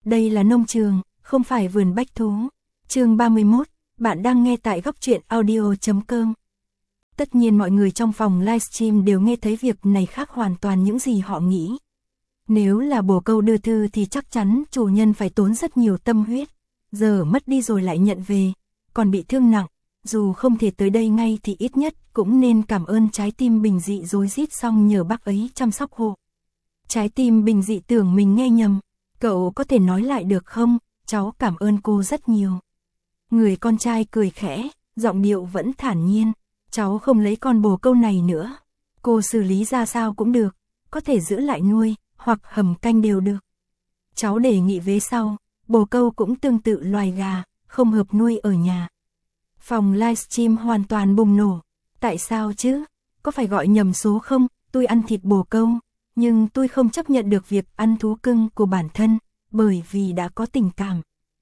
Đây là nông trường, không phải vườn bách thú. Chương 31, bạn đang nghe tại góc truyện audio.com. Tất nhiên mọi người trong phòng livestream đều nghe thấy việc này khác hoàn toàn những gì họ nghĩ. Nếu là bồ câu đưa thư thì chắc chắn chủ nhân phải tốn rất nhiều tâm huyết. Giờ mất đi rồi lại nhận về, còn bị thương nặng. Dù không thể tới đây ngay thì ít nhất cũng nên cảm ơn trái tim bình dị rối rít xong nhờ bác ấy chăm sóc hộ. Trái tim bình dị tưởng mình nghe nhầm. Cậu có thể nói lại được không? Cháu cảm ơn cô rất nhiều. Người con trai cười khẽ, giọng điệu vẫn thản nhiên. Cháu không lấy con bồ câu này nữa. Cô xử lý ra sao cũng được. Có thể giữ lại nuôi, hoặc hầm canh đều được. Cháu đề nghị vế sau, bồ câu cũng tương tự loài gà, không hợp nuôi ở nhà. Phòng livestream hoàn toàn bùng nổ. Tại sao chứ? Có phải gọi nhầm số không? Tôi ăn thịt bồ câu, nhưng tôi không chấp nhận được việc ăn thú cưng của bản thân, bởi vì đã có tình cảm.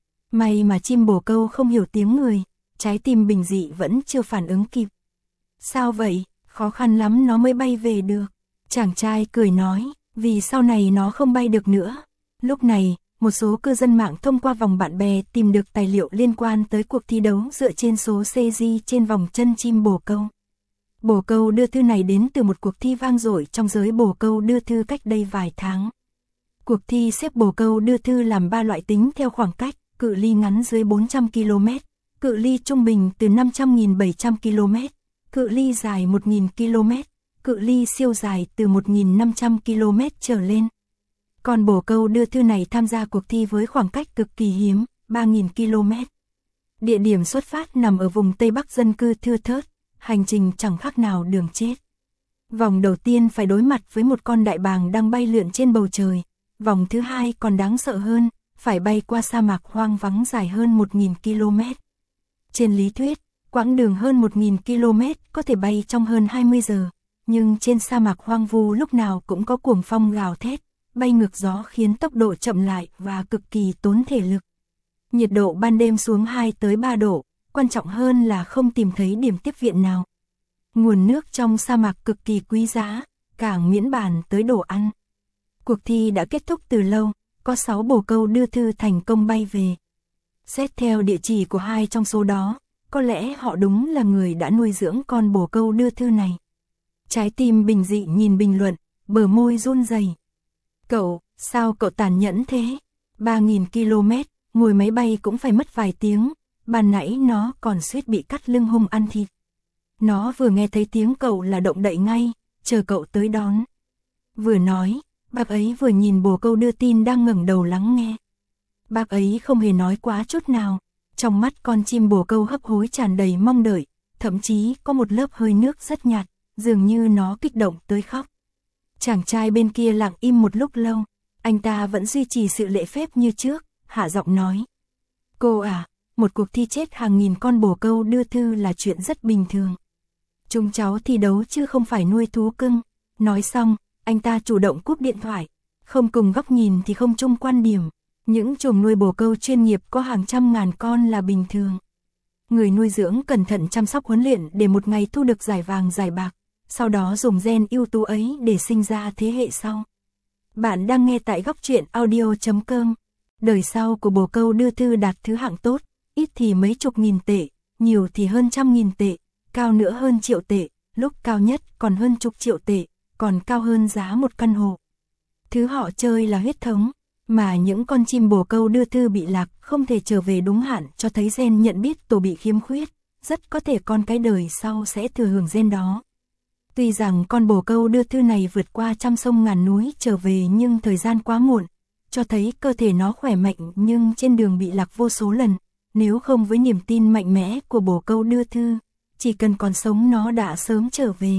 May mà chim bồ câu không hiểu tiếng người, trái tim bình dị vẫn chưa phản ứng kịp. Sao vậy? Khó khăn lắm nó mới bay về được. Chàng trai cười nói, vì sau này nó không bay được nữa. Lúc này, một số cư dân mạng thông qua vòng bạn bè tìm được tài liệu liên quan tới cuộc thi đấu dựa trên số CG trên vòng chân chim bồ câu. Bồ câu đưa thư này đến từ một cuộc thi vang dội trong giới bồ câu đưa thư cách đây vài tháng. Cuộc thi xếp bồ câu đưa thư làm 3 loại tính theo khoảng cách, cự ly ngắn dưới 400 km, cự ly trung bình từ 500.700 km, cự ly dài 1.000 km, cự ly siêu dài từ 1.500 km trở lên. Còn bồ câu đưa thư này tham gia cuộc thi với khoảng cách cực kỳ hiếm, 3.000 km. Địa điểm xuất phát nằm ở vùng Tây Bắc dân cư thưa thớt, hành trình chẳng khác nào đường chết. Vòng đầu tiên phải đối mặt với một con đại bàng đang bay lượn trên bầu trời. Vòng thứ hai còn đáng sợ hơn, phải bay qua sa mạc hoang vắng dài hơn 1.000 km. Trên lý thuyết, quãng đường hơn 1.000 km có thể bay trong hơn 20 giờ, nhưng trên sa mạc hoang vu lúc nào cũng có cuồng phong gào thét, bay ngược gió khiến tốc độ chậm lại và cực kỳ tốn thể lực. Nhiệt độ ban đêm xuống 2 tới 3 độ, quan trọng hơn là không tìm thấy điểm tiếp viện nào. Nguồn nước trong sa mạc cực kỳ quý giá, càng miễn bàn tới đồ ăn. Cuộc thi đã kết thúc từ lâu, có 6 bồ câu đưa thư thành công bay về. Xét theo địa chỉ của 2 trong số đó, có lẽ họ đúng là người đã nuôi dưỡng con bồ câu đưa thư này. Trái tim bình dị nhìn bình luận, bờ môi run rẩy. Cậu, sao cậu tàn nhẫn thế? 3.000 km, ngồi máy bay cũng phải mất vài tiếng, ban nãy nó còn suýt bị cắt lưng hung ăn thịt. Nó vừa nghe thấy tiếng cậu là động đậy ngay, chờ cậu tới đón. Vừa nói, bác ấy vừa nhìn bồ câu đưa tin đang ngẩng đầu lắng nghe. Bác ấy không hề nói quá chút nào, trong mắt con chim bồ câu hấp hối tràn đầy mong đợi, thậm chí có một lớp hơi nước rất nhạt, dường như nó kích động tới khóc. Chàng trai bên kia lặng im một lúc lâu, anh ta vẫn duy trì sự lễ phép như trước, hạ giọng nói. Cô à, một cuộc thi chết hàng nghìn con bồ câu đưa thư là chuyện rất bình thường. Chúng cháu thi đấu chứ không phải nuôi thú cưng. Nói xong, anh ta chủ động cúp điện thoại. Không cùng góc nhìn thì không chung quan điểm. Những chuồng nuôi bồ câu chuyên nghiệp có hàng trăm ngàn con là bình thường. Người nuôi dưỡng cẩn thận chăm sóc huấn luyện để một ngày thu được giải vàng giải bạc. Sau đó dùng gen ưu tú ấy để sinh ra thế hệ sau. Bạn đang nghe tại góc truyện audio.com. Đời sau của bồ câu đưa thư đạt thứ hạng tốt, ít thì mấy chục nghìn tệ, nhiều thì hơn 100.000 tệ, cao nữa hơn triệu tệ, lúc cao nhất còn hơn chục triệu tệ, còn cao hơn giá một căn hộ. Thứ họ chơi là huyết thống, mà những con chim bồ câu đưa thư bị lạc không thể trở về đúng hạn cho thấy gen nhận biết tổ bị khiếm khuyết, rất có thể con cái đời sau sẽ thừa hưởng gen đó. Tuy rằng con bồ câu đưa thư này vượt qua trăm sông ngàn núi trở về nhưng thời gian quá muộn, cho thấy cơ thể nó khỏe mạnh nhưng trên đường bị lạc vô số lần, nếu không với niềm tin mạnh mẽ của bồ câu đưa thư, chỉ cần còn sống nó đã sớm trở về.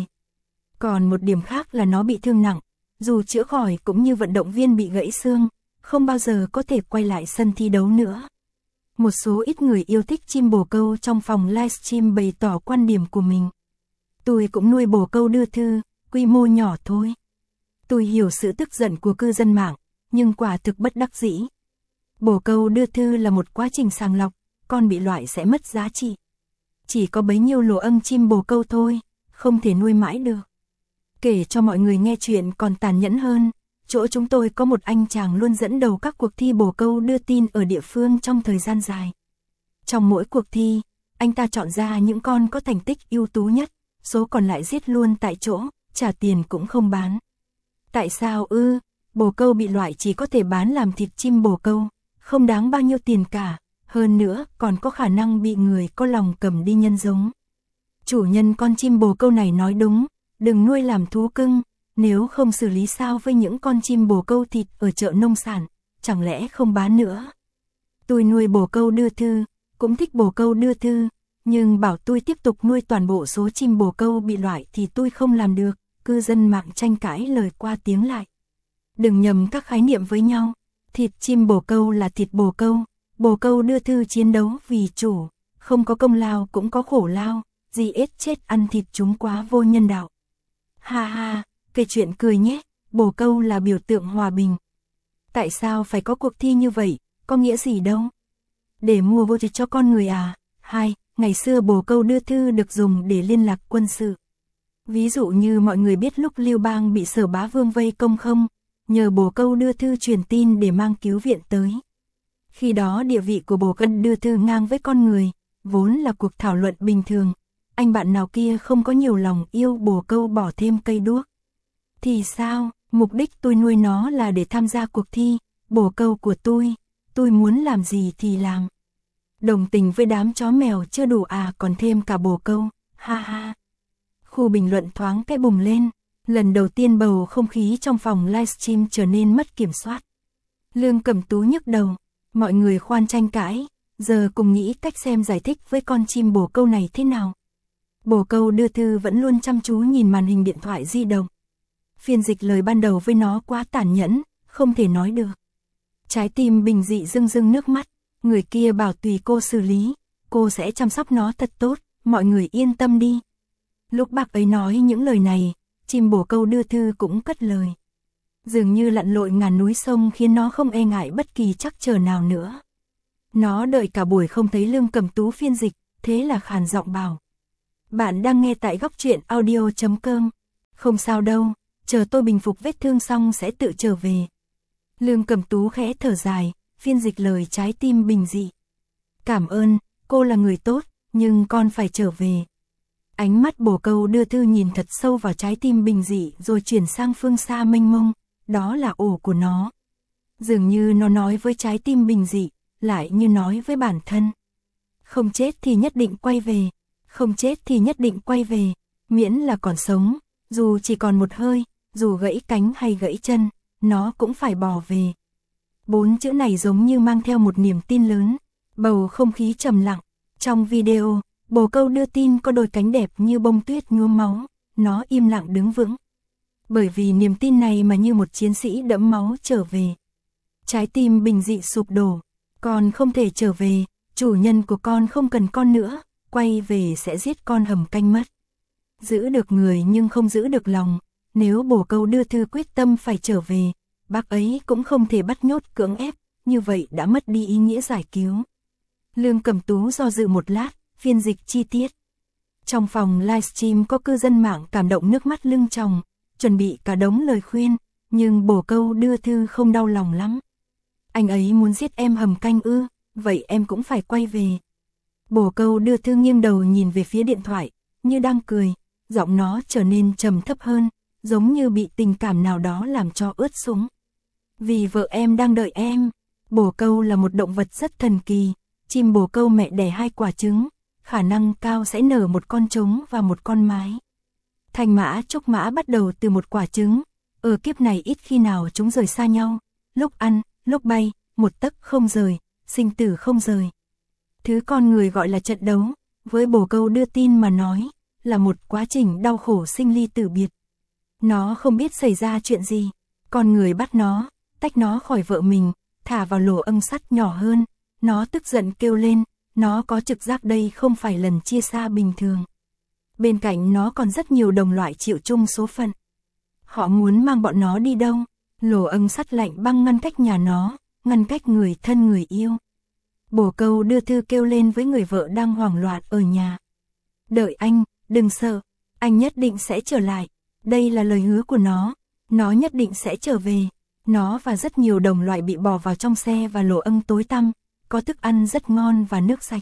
Còn một điểm khác là nó bị thương nặng, dù chữa khỏi cũng như vận động viên bị gãy xương, không bao giờ có thể quay lại sân thi đấu nữa. Một số ít người yêu thích chim bồ câu trong phòng livestream bày tỏ quan điểm của mình. Tôi cũng nuôi bồ câu đưa thư, quy mô nhỏ thôi. Tôi hiểu sự tức giận của cư dân mạng, nhưng quả thực bất đắc dĩ. Bồ câu đưa thư là một quá trình sàng lọc, con bị loại sẽ mất giá trị. Chỉ có bấy nhiêu lỗ âng chim bồ câu thôi, không thể nuôi mãi được. Kể cho mọi người nghe chuyện còn tàn nhẫn hơn, chỗ chúng tôi có một anh chàng luôn dẫn đầu các cuộc thi bồ câu đưa tin ở địa phương trong thời gian dài. Trong mỗi cuộc thi, anh ta chọn ra những con có thành tích ưu tú nhất, số còn lại giết luôn tại chỗ, trả tiền cũng không bán. Tại sao ư? Bồ câu bị loại chỉ có thể bán làm thịt chim bồ câu, không đáng bao nhiêu tiền cả, hơn nữa còn có khả năng bị người có lòng cầm đi nhân giống. Chủ nhân con chim bồ câu này nói đúng, đừng nuôi làm thú cưng, nếu không xử lý sao với những con chim bồ câu thịt ở chợ nông sản, chẳng lẽ không bán nữa. Tôi nuôi bồ câu đưa thư, cũng thích bồ câu đưa thư, nhưng bảo tôi tiếp tục nuôi toàn bộ số chim bồ câu bị loại thì tôi không làm được, cư dân mạng tranh cãi lời qua tiếng lại. Đừng nhầm các khái niệm với nhau, thịt chim bồ câu là thịt bồ câu đưa thư chiến đấu vì chủ, không có công lao cũng có khổ lao, gì ết chết ăn thịt chúng quá vô nhân đạo. Ha ha, kể chuyện cười nhé, bồ câu là biểu tượng hòa bình. Tại sao phải có cuộc thi như vậy, có nghĩa gì đâu? Để mua vô thịt cho con người à? 2. Ngày xưa bồ câu đưa thư được dùng để liên lạc quân sự. Ví dụ như mọi người biết lúc Lưu Bang bị Sở Bá Vương vây công không? Nhờ bồ câu đưa thư truyền tin để mang cứu viện tới. Khi đó địa vị của bồ câu đưa thư ngang với con người, vốn là cuộc thảo luận bình thường. Anh bạn nào kia không có nhiều lòng yêu bồ câu bỏ thêm cây đuốc. Thì sao, mục đích tôi nuôi nó là để tham gia cuộc thi, bồ câu của tôi muốn làm gì thì làm. Đồng tình với đám chó mèo chưa đủ à còn thêm cả bồ câu, ha ha. Khu bình luận thoáng cái bùng lên, lần đầu tiên bầu không khí trong phòng livestream trở nên mất kiểm soát. Lương Cẩm Tú nhức đầu, mọi người khoan tranh cãi, giờ cùng nghĩ cách xem giải thích với con chim bồ câu này thế nào. Bồ câu đưa thư vẫn luôn chăm chú nhìn màn hình điện thoại di động. Phiên dịch lời ban đầu với nó quá tàn nhẫn, không thể nói được. Trái tim bình dị rưng rưng nước mắt, người kia bảo tùy cô xử lý, cô sẽ chăm sóc nó thật tốt, mọi người yên tâm đi. Lúc bác ấy nói những lời này, chim bồ câu đưa thư cũng cất lời. Dường như lặn lội ngàn núi sông khiến nó không e ngại bất kỳ trắc trở nào nữa. Nó đợi cả buổi không thấy Lương Cẩm Tú phiên dịch, thế là khàn giọng bảo. Bạn đang nghe tại góc truyện audio.com. Không sao đâu, chờ tôi bình phục vết thương xong sẽ tự trở về. Lương Cẩm Tú khẽ thở dài, phiên dịch lời trái tim bình dị. Cảm ơn, cô là người tốt, nhưng con phải trở về. Ánh mắt bồ câu đưa thư nhìn thật sâu vào trái tim bình dị rồi chuyển sang phương xa mênh mông, đó là ổ của nó. Dường như nó nói với trái tim bình dị, lại như nói với bản thân. Không chết thì nhất định quay về, không chết thì nhất định quay về, miễn là còn sống, dù chỉ còn một hơi, dù gãy cánh hay gãy chân, nó cũng phải bỏ về. 4 chữ này giống như mang theo một niềm tin lớn, bầu không khí trầm lặng. Trong video, bồ câu đưa tin có đôi cánh đẹp như bông tuyết nhuốm máu, nó im lặng đứng vững. Bởi vì niềm tin này mà như một chiến sĩ đẫm máu trở về. Trái tim bình dị sụp đổ, con không thể trở về, chủ nhân của con không cần con nữa, quay về sẽ giết con hầm canh mất. Giữ được người nhưng không giữ được lòng, nếu bồ câu đưa thư quyết tâm phải trở về, bác ấy cũng không thể bắt nhốt cưỡng ép, như vậy đã mất đi ý nghĩa giải cứu. Lương Cẩm Tú do dự một lát, phiên dịch chi tiết. Trong phòng livestream có cư dân mạng cảm động nước mắt lưng tròng, chuẩn bị cả đống lời khuyên, nhưng bồ câu đưa thư không đau lòng lắm. Anh ấy muốn giết em hầm canh ư, vậy em cũng phải quay về. Bồ câu đưa thư nghiêng đầu nhìn về phía điện thoại, như đang cười, giọng nó trở nên trầm thấp hơn, giống như bị tình cảm nào đó làm cho ướt sũng. Vì vợ em đang đợi em. Bồ câu là một động vật rất thần kỳ, chim bồ câu mẹ đẻ 2 quả trứng, khả năng cao sẽ nở một con trống và một con mái. Thanh mã trúc mã bắt đầu từ một quả trứng, ở kiếp này ít khi nào chúng rời xa nhau, lúc ăn, lúc bay, một tấc không rời, sinh tử không rời. Thứ con người gọi là trận đấu, với bồ câu đưa tin mà nói, là một quá trình đau khổ sinh ly tử biệt. Nó không biết xảy ra chuyện gì, con người bắt nó, tách nó khỏi vợ mình, thả vào lỗ âm sắt nhỏ hơn, nó tức giận kêu lên, nó có trực giác đây không phải lần chia xa bình thường. Bên cạnh nó còn rất nhiều đồng loại chịu chung số phận. Họ muốn mang bọn nó đi đâu? Lỗ âm sắt lạnh băng ngăn cách nhà nó, ngăn cách người thân người yêu. Bồ câu đưa thư kêu lên với người vợ đang hoảng loạn ở nhà. Đợi anh, đừng sợ, anh nhất định sẽ trở lại. Đây là lời hứa của nó nhất định sẽ trở về. Nó và rất nhiều đồng loại bị bỏ vào trong xe và lỗ âng tối tăm, có thức ăn rất ngon và nước sạch.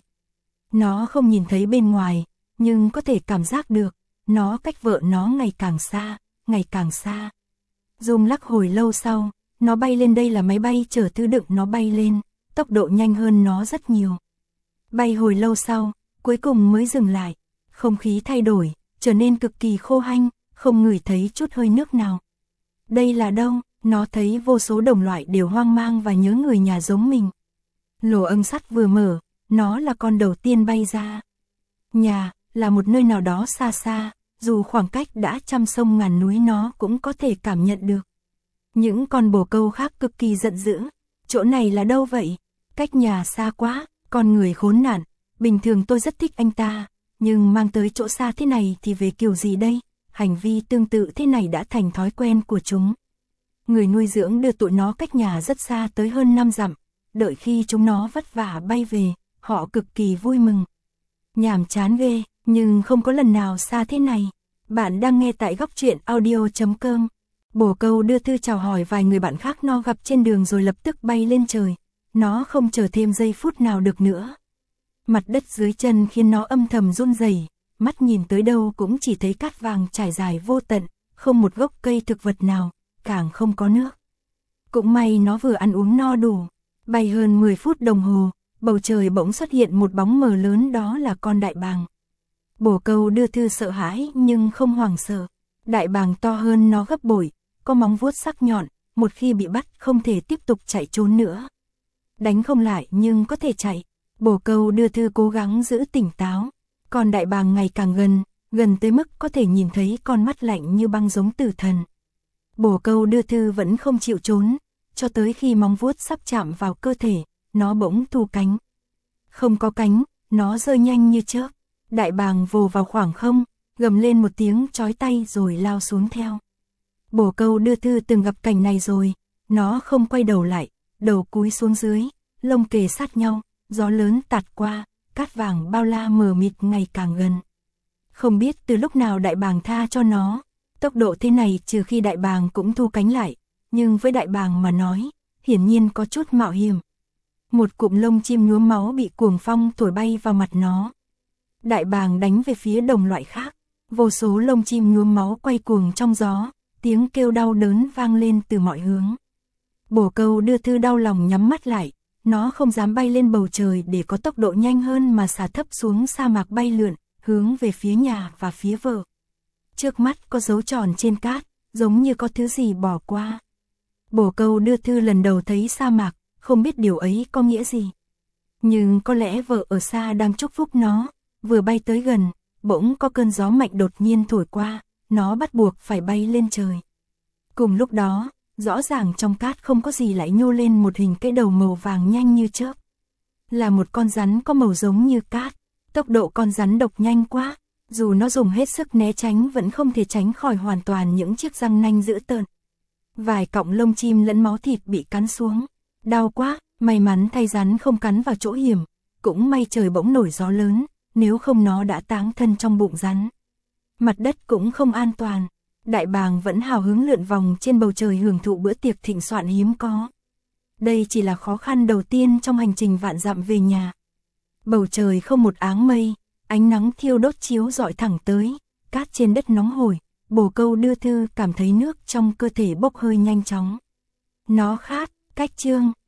Nó không nhìn thấy bên ngoài, nhưng có thể cảm giác được, nó cách vợ nó ngày càng xa, ngày càng xa. Rung lắc hồi lâu sau, nó bay lên, đây là máy bay chở thứ đựng, nó bay lên, tốc độ nhanh hơn nó rất nhiều. Bay hồi lâu sau, cuối cùng mới dừng lại, không khí thay đổi, trở nên cực kỳ khô hanh, không ngửi thấy chút hơi nước nào. Đây là đâu? Nó thấy vô số đồng loại đều hoang mang và nhớ người nhà giống mình. Lỗ âng sắt vừa mở, nó là con đầu tiên bay ra. Nhà, là một nơi nào đó xa xa, dù khoảng cách đã trăm sông ngàn núi nó cũng có thể cảm nhận được. Những con bồ câu khác cực kỳ giận dữ. Chỗ này là đâu vậy? Cách nhà xa quá, con người khốn nạn. Bình thường tôi rất thích anh ta, nhưng mang tới chỗ xa thế này thì về kiểu gì đây? Hành vi tương tự thế này đã thành thói quen của chúng. Người nuôi dưỡng đưa tụi nó cách nhà rất xa tới hơn 5 dặm. Đợi khi chúng nó vất vả bay về, họ cực kỳ vui mừng. Nhàm chán ghê, nhưng không có lần nào xa thế này. Bạn đang nghe tại Góc Truyện Audio.com. Bồ câu đưa thư chào hỏi vài người bạn khác nó gặp trên đường rồi lập tức bay lên trời. Nó không chờ thêm giây phút nào được nữa. Mặt đất dưới chân khiến nó âm thầm run rẩy, mắt nhìn tới đâu cũng chỉ thấy cát vàng trải dài vô tận, không một gốc cây thực vật nào, càng không có nước. Cũng may nó vừa ăn uống no đủ. Bay hơn 10 phút đồng hồ, bầu trời bỗng xuất hiện một bóng mờ lớn, đó là con đại bàng. Bồ câu đưa thư sợ hãi nhưng không hoảng sợ. Đại bàng to hơn nó gấp bội, có móng vuốt sắc nhọn, một khi bị bắt không thể tiếp tục chạy trốn nữa. Đánh không lại nhưng có thể chạy. Bồ câu đưa thư cố gắng giữ tỉnh táo. Con đại bàng ngày càng gần, gần tới mức có thể nhìn thấy con mắt lạnh như băng giống tử thần. Bồ câu đưa thư vẫn không chịu trốn, cho tới khi móng vuốt sắp chạm vào cơ thể, nó bỗng thu cánh. Không có cánh, nó rơi nhanh như chớp. Đại bàng vồ vào khoảng không, gầm lên một tiếng chói tai rồi lao xuống theo. Bồ câu đưa thư từng gặp cảnh này rồi, nó không quay đầu lại, đầu cúi xuống dưới, lông kề sát nhau, gió lớn tạt qua, cát vàng bao la mờ mịt ngày càng gần. Không biết từ lúc nào đại bàng tha cho nó, tốc độ thế này trừ khi đại bàng cũng thu cánh lại, nhưng với đại bàng mà nói, hiển nhiên có chút mạo hiểm. Một cụm lông chim nhuốm máu bị cuồng phong thổi bay vào mặt nó. Đại bàng đánh về phía đồng loại khác, vô số lông chim nhuốm máu quay cuồng trong gió, tiếng kêu đau đớn vang lên từ mọi hướng. Bồ câu đưa thư đau lòng nhắm mắt lại, nó không dám bay lên bầu trời để có tốc độ nhanh hơn mà xả thấp xuống sa mạc bay lượn, hướng về phía nhà và phía vợ. Trước mắt có dấu tròn trên cát, giống như có thứ gì bỏ qua. Bồ câu đưa thư lần đầu thấy sa mạc, không biết điều ấy có nghĩa gì. Nhưng có lẽ vợ ở xa đang chúc phúc nó, vừa bay tới gần, bỗng có cơn gió mạnh đột nhiên thổi qua, nó bắt buộc phải bay lên trời. Cùng lúc đó, rõ ràng trong cát không có gì lại nhô lên một hình cái đầu màu vàng nhanh như chớp. Là một con rắn có màu giống như cát, tốc độ con rắn độc nhanh quá, dù nó dùng hết sức né tránh vẫn không thể tránh khỏi hoàn toàn những chiếc răng nanh dữ tợn. Vài cọng lông chim lẫn máu thịt bị cắn xuống, đau quá, may mắn thay rắn không cắn vào chỗ hiểm, cũng may trời bỗng nổi gió lớn, nếu không nó đã táng thân trong bụng rắn. Mặt đất cũng không an toàn, đại bàng vẫn hào hứng lượn vòng trên bầu trời hưởng thụ bữa tiệc thịnh soạn hiếm có. Đây chỉ là khó khăn đầu tiên trong hành trình vạn dặm về nhà. Bầu trời không một áng mây, ánh nắng thiêu đốt chiếu rọi thẳng tới, cát trên đất nóng hổi, bồ câu đưa thư cảm thấy nước trong cơ thể bốc hơi nhanh chóng. Nó khát, cách chương.